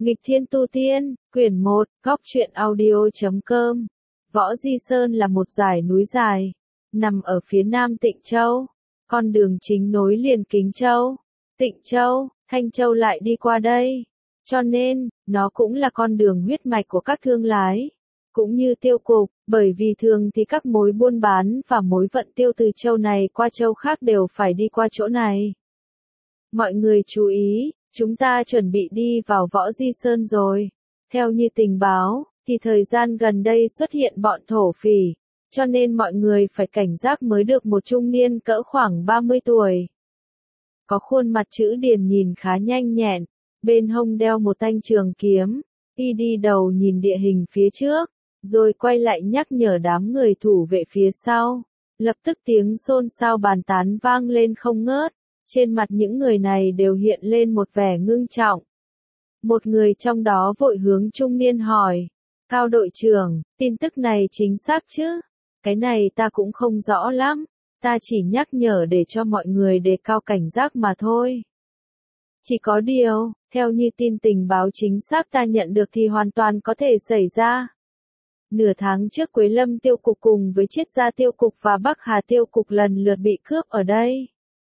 Nghịch Thiên Tu Tiên, quyển 1, Góc truyện audio.com. Võ Di Sơn là một dải núi dài, nằm ở phía nam Tịnh Châu. Con đường chính nối liền Kính Châu, Tịnh Châu, Thanh Châu lại đi qua đây. Cho nên, nó cũng là con đường huyết mạch của các thương lái, cũng như tiêu cục, bởi vì thường thì các mối buôn bán và mối vận tiêu từ châu này qua châu khác đều phải đi qua chỗ này. Mọi người chú ý, chúng ta chuẩn bị đi vào Võ Di Sơn rồi. Theo như tình báo, thì thời gian gần đây xuất hiện bọn thổ phỉ, cho nên mọi người phải cảnh giác mới được. Một trung niên cỡ khoảng 30 tuổi. Có khuôn mặt chữ điền nhìn khá nhanh nhẹn, bên hông đeo một thanh trường kiếm, y đi đầu nhìn địa hình phía trước, rồi quay lại nhắc nhở đám người thủ vệ phía sau. Lập tức tiếng xôn xao bàn tán vang lên không ngớt. Trên mặt những người này đều hiện lên một vẻ ngưng trọng. Một người trong đó vội hướng trung niên hỏi, Cao đội trưởng, tin tức này chính xác chứ? Cái này ta cũng không rõ lắm, ta chỉ nhắc nhở để cho mọi người đề cao cảnh giác mà thôi. Chỉ có điều, theo như tin tình báo chính xác ta nhận được thì hoàn toàn có thể xảy ra. Nửa tháng trước Quế Lâm tiêu cục cùng với Chiết Gia tiêu cục và Bắc Hà tiêu cục lần lượt bị cướp ở đây.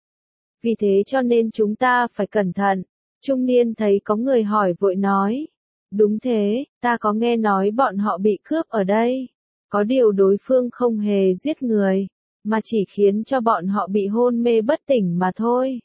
Vì thế cho nên chúng ta phải cẩn thận. Trung niên thấy có người hỏi vội nói. Đúng thế, ta có nghe nói bọn họ bị cướp ở đây. Có điều đối phương không hề giết người, mà chỉ khiến cho bọn họ bị hôn mê bất tỉnh mà thôi.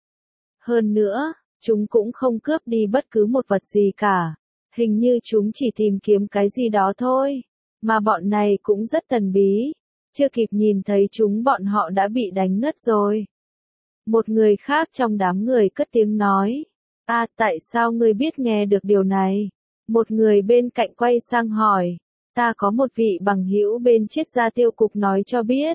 Hơn nữa, chúng cũng không cướp đi bất cứ một vật gì cả. Hình như chúng chỉ tìm kiếm cái gì đó thôi. Mà bọn này cũng rất thần bí. Chưa kịp nhìn thấy chúng bọn họ đã bị đánh ngất rồi. Một người khác trong đám người cất tiếng nói. Tại sao ngươi biết nghe được điều này? Một người bên cạnh quay sang hỏi. Ta có một vị bằng hữu bên Chiết Gia tiêu cục nói cho biết.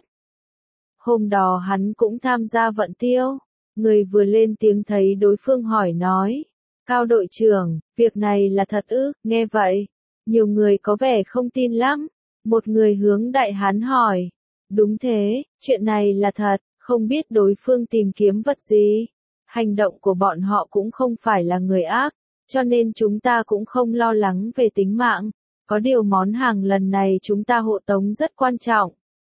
Hôm đó hắn cũng tham gia vận tiêu. Người vừa lên tiếng thấy đối phương hỏi nói. Cao đội trưởng, việc này là thật ư? Nghe vậy, nhiều người có vẻ không tin lắm. Một người hướng đại hán hỏi. Đúng thế, chuyện này là thật. Không biết đối phương tìm kiếm vật gì. Hành động của bọn họ cũng không phải là người ác, cho nên chúng ta cũng không lo lắng về tính mạng. Có điều món hàng lần này chúng ta hộ tống rất quan trọng.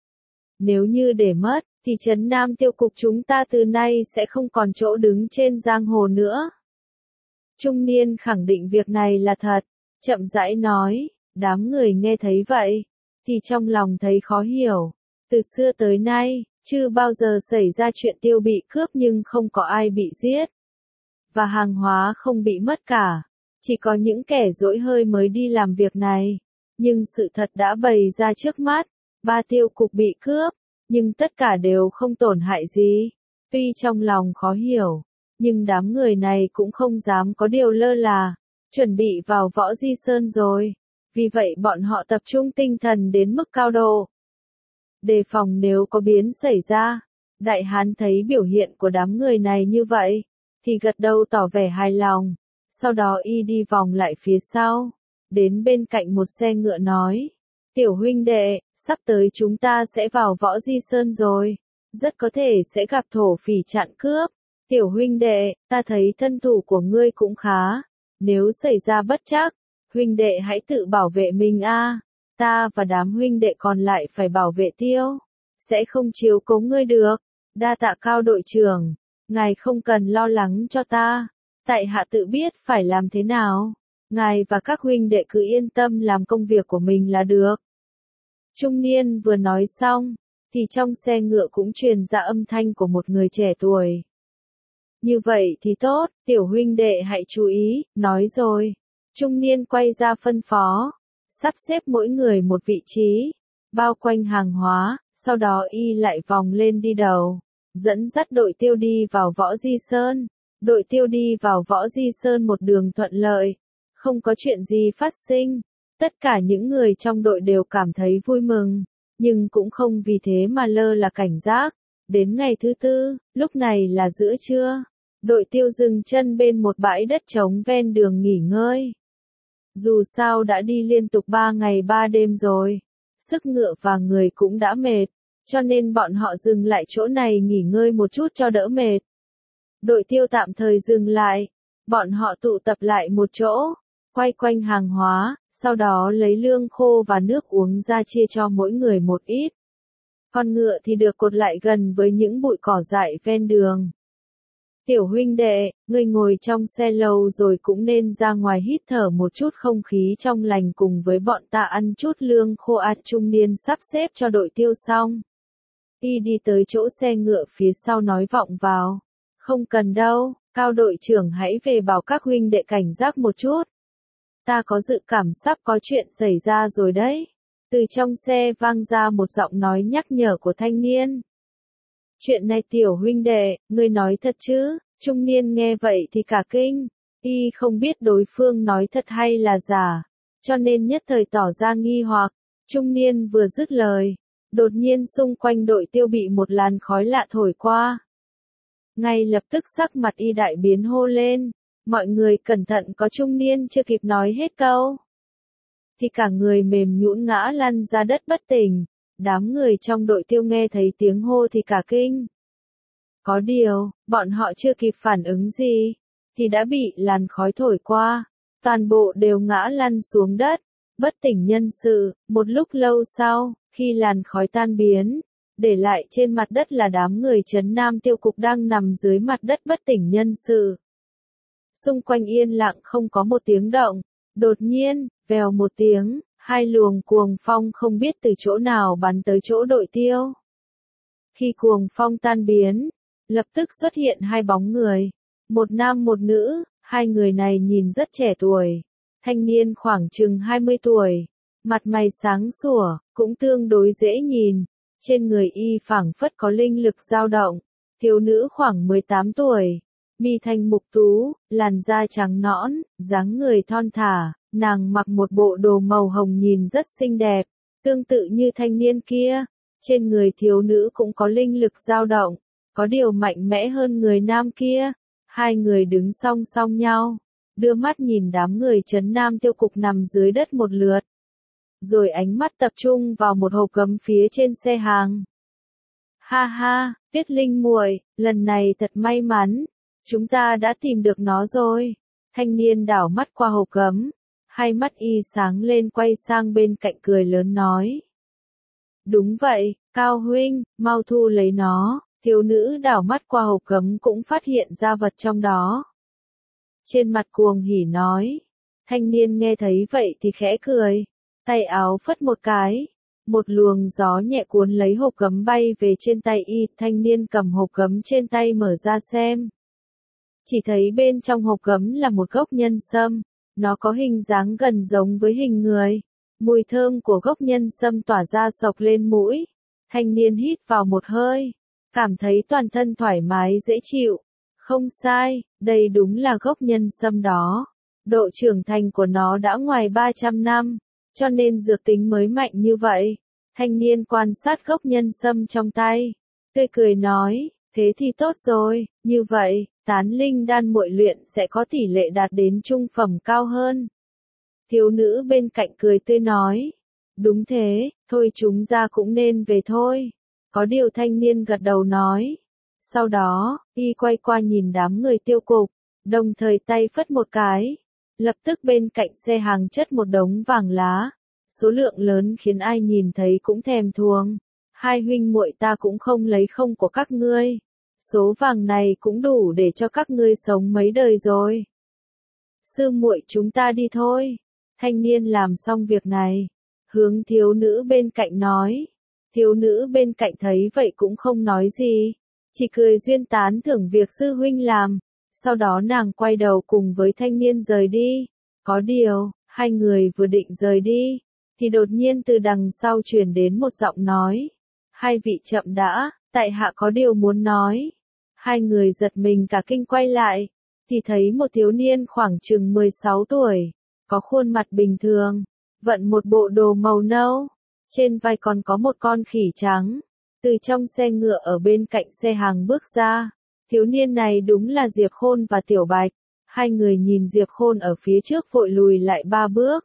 Nếu như để mất, thì trấn Nam tiêu cục chúng ta từ nay sẽ không còn chỗ đứng trên giang hồ nữa. Trung niên khẳng định việc này là thật, chậm rãi nói, đám người nghe thấy vậy, thì trong lòng thấy khó hiểu. Từ xưa tới nay, chưa bao giờ xảy ra chuyện tiêu bị cướp nhưng không có ai bị giết. Và hàng hóa không bị mất cả. Chỉ có những kẻ dỗi hơi mới đi làm việc này. Nhưng sự thật đã bày ra trước mắt. 3 tiêu cục bị cướp, nhưng tất cả đều không tổn hại gì. Tuy trong lòng khó hiểu, nhưng đám người này cũng không dám có điều lơ là. Chuẩn bị vào Võ Di Sơn rồi. Vì vậy bọn họ tập trung tinh thần đến mức cao độ. Đề phòng nếu có biến xảy ra. Đại hán thấy biểu hiện của đám người này như vậy, thì gật đầu tỏ vẻ hài lòng. Sau đó y đi vòng lại phía sau, đến bên cạnh một xe ngựa nói. Tiểu huynh đệ, sắp tới chúng ta sẽ vào Võ Di Sơn rồi. Rất có thể sẽ gặp thổ phỉ chặn cướp. Tiểu huynh đệ, ta thấy thân thủ của ngươi cũng khá. Nếu xảy ra bất trắc, huynh đệ hãy tự bảo vệ mình a. Ta và đám huynh đệ còn lại phải bảo vệ tiêu. Sẽ không chiếu cố ngươi được. Đa tạ Cao đội trưởng. Ngài không cần lo lắng cho ta. Tại hạ tự biết phải làm thế nào. Ngài và các huynh đệ cứ yên tâm làm công việc của mình là được. Trung niên vừa nói xong, thì trong xe ngựa cũng truyền ra âm thanh của một người trẻ tuổi. Như vậy thì tốt, tiểu huynh đệ hãy chú ý, nói rồi. Trung niên quay ra phân phó. Sắp xếp mỗi người một vị trí, bao quanh hàng hóa, sau đó y lại vòng lên đi đầu, dẫn dắt đội tiêu đi vào Võ Di Sơn. Đội tiêu đi vào Võ Di Sơn một đường thuận lợi, không có chuyện gì phát sinh. Tất cả những người trong đội đều cảm thấy vui mừng, nhưng cũng không vì thế mà lơ là cảnh giác. Đến ngày thứ tư, lúc này là giữa trưa, đội tiêu dừng chân bên một bãi đất trống ven đường nghỉ ngơi. Dù sao đã đi liên tục 3 ngày 3 đêm rồi, sức ngựa và người cũng đã mệt, cho nên bọn họ dừng lại chỗ này nghỉ ngơi một chút cho đỡ mệt. Đội tiêu tạm thời dừng lại, bọn họ tụ tập lại một chỗ, quay quanh hàng hóa, sau đó lấy lương khô và nước uống ra chia cho mỗi người một ít. Con ngựa thì được cột lại gần với những bụi cỏ dại ven đường. Tiểu huynh đệ, ngươi ngồi trong xe lâu rồi cũng nên ra ngoài hít thở một chút không khí trong lành cùng với bọn ta ăn chút lương khô ạt. Trung niên sắp xếp cho đội tiêu xong. Y đi tới chỗ xe ngựa phía sau nói vọng vào. Không cần đâu, Cao đội trưởng hãy về bảo các huynh đệ cảnh giác một chút. Ta có dự cảm sắp có chuyện xảy ra rồi đấy. Từ trong xe vang ra một giọng nói nhắc nhở của thanh niên. Chuyện này tiểu huynh đệ, ngươi nói thật chứ? Trung niên nghe vậy thì cả kinh. Y không biết đối phương nói thật hay là giả, cho nên nhất thời tỏ ra nghi hoặc. Trung niên vừa dứt lời, đột nhiên xung quanh đội tiêu bị một làn khói lạ thổi qua. Ngay lập tức sắc mặt Y đại biến hô lên. Mọi người cẩn thận, có trung niên chưa kịp nói hết câu thì cả người mềm nhũn ngã lăn ra đất bất tỉnh. Đám người trong đội tiêu nghe thấy tiếng hô thì cả kinh. Có điều, bọn họ chưa kịp phản ứng gì, thì đã bị làn khói thổi qua. Toàn bộ đều ngã lăn xuống đất, bất tỉnh nhân sự. Một lúc lâu sau, khi làn khói tan biến, để lại trên mặt đất là đám người trấn Nam Tiêu Cục đang nằm dưới mặt đất bất tỉnh nhân sự. Xung quanh yên lặng không có một tiếng động. Đột nhiên, vèo một tiếng, hai luồng cuồng phong không biết từ chỗ nào bắn tới chỗ đội tiêu. Khi cuồng phong tan biến, lập tức xuất hiện hai bóng người. Một nam một nữ, hai người này nhìn rất trẻ tuổi. Thanh niên khoảng chừng 20 tuổi. Mặt mày sáng sủa, cũng tương đối dễ nhìn. Trên người y phảng phất có linh lực dao động. Thiếu nữ khoảng 18 tuổi. Mi thanh mục tú, làn da trắng nõn, dáng người thon thả, nàng mặc một bộ đồ màu hồng nhìn rất xinh đẹp, tương tự như thanh niên kia. Trên người thiếu nữ cũng có linh lực dao động, có điều mạnh mẽ hơn người nam kia. Hai người đứng song song nhau, đưa mắt nhìn đám người trấn Nam Tiêu Cục nằm dưới đất một lượt. Rồi ánh mắt tập trung vào một hộp gấm phía trên xe hàng. Ha ha, Tuyết Linh muội, lần này thật may mắn. Chúng ta đã tìm được nó rồi. Thanh niên đảo mắt qua hộp gấm. Hai mắt y sáng lên quay sang bên cạnh cười lớn nói. Đúng vậy, Cao huynh, mau thu lấy nó. Thiếu nữ đảo mắt qua hộp gấm cũng phát hiện ra vật trong đó. Trên mặt cuồng hỉ nói. Thanh niên nghe thấy vậy thì khẽ cười. Tay áo phất một cái. Một luồng gió nhẹ cuốn lấy hộp gấm bay về trên tay y. Thanh niên cầm hộp gấm trên tay mở ra xem. Chỉ thấy bên trong hộp gấm là một gốc nhân sâm. Nó có hình dáng gần giống với hình người. Mùi thơm của gốc nhân sâm tỏa ra xộc lên mũi. Thanh niên hít vào một hơi. Cảm thấy toàn thân thoải mái dễ chịu. Không sai, đây đúng là gốc nhân sâm đó. Độ trưởng thành của nó đã ngoài 300 năm, cho nên dược tính mới mạnh như vậy. Thanh niên quan sát gốc nhân sâm trong tay. Tươi cười nói, thế thì tốt rồi, như vậy, tán linh đan muội luyện sẽ có tỷ lệ đạt đến trung phẩm cao hơn. Thiếu nữ bên cạnh cười tươi nói, đúng thế, thôi chúng ta cũng nên về thôi. Có điều thanh niên gật đầu nói. Sau đó, y quay qua nhìn đám người Tiêu Cục, đồng thời tay phất một cái. Lập tức bên cạnh xe hàng chất một đống vàng lá. Số lượng lớn khiến ai nhìn thấy cũng thèm thuồng. Hai huynh muội ta cũng không lấy không của các ngươi. Số vàng này cũng đủ để cho các ngươi sống mấy đời rồi. Sư muội chúng ta đi thôi. Thanh niên làm xong việc này, hướng thiếu nữ bên cạnh nói. Thiếu nữ bên cạnh thấy vậy cũng không nói gì, chỉ cười duyên tán thưởng việc sư huynh làm. Sau đó nàng quay đầu cùng với thanh niên rời đi. Có điều, hai người vừa định rời đi, thì đột nhiên từ đằng sau truyền đến một giọng nói. Hai vị chậm đã, tại hạ có điều muốn nói. Hai người giật mình cả kinh quay lại, thì thấy một thiếu niên khoảng chừng 16 tuổi, có khuôn mặt bình thường, vận một bộ đồ màu nâu, trên vai còn có một con khỉ trắng. Từ trong xe ngựa ở bên cạnh xe hàng bước ra, thiếu niên này đúng là Diệp Khôn và Tiểu Bạch. Hai người nhìn Diệp Khôn ở phía trước vội lùi lại 3 bước,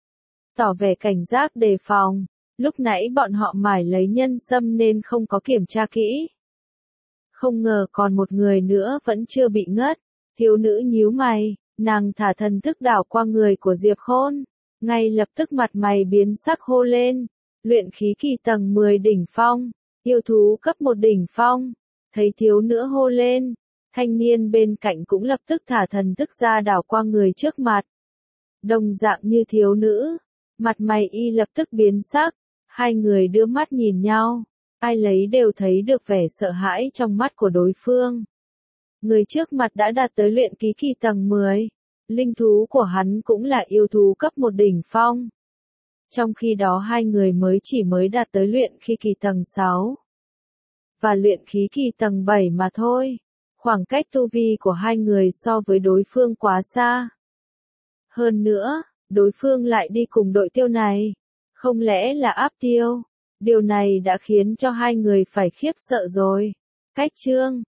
tỏ vẻ cảnh giác đề phòng. Lúc nãy bọn họ mải lấy nhân sâm nên không có kiểm tra kỹ. Không ngờ còn một người nữa vẫn chưa bị ngất. Thiếu nữ nhíu mày, Nàng thả thần thức đảo qua người của Diệp Khôn, ngay lập tức mặt mày biến sắc hô lên, luyện khí kỳ tầng 10 đỉnh phong, yêu thú cấp 1 đỉnh phong, thấy thiếu nữ hô lên, thanh niên bên cạnh cũng lập tức thả thần thức ra đảo qua người trước mặt. Đồng dạng như thiếu nữ, mặt mày y lập tức biến sắc, hai người đưa mắt nhìn nhau, ai lấy đều thấy được vẻ sợ hãi trong mắt của đối phương. Người trước mặt đã đạt tới luyện khí kỳ tầng 10, linh thú của hắn cũng là yêu thú cấp 1 đỉnh phong. Trong khi đó hai người mới đạt tới luyện khí kỳ tầng 6 và luyện khí kỳ tầng 7 mà thôi. Khoảng cách tu vi của hai người so với đối phương quá xa. Hơn nữa, đối phương lại đi cùng đội tiêu này. Không lẽ là áp tiêu? Điều này đã khiến cho hai người phải khiếp sợ rồi. Cách chương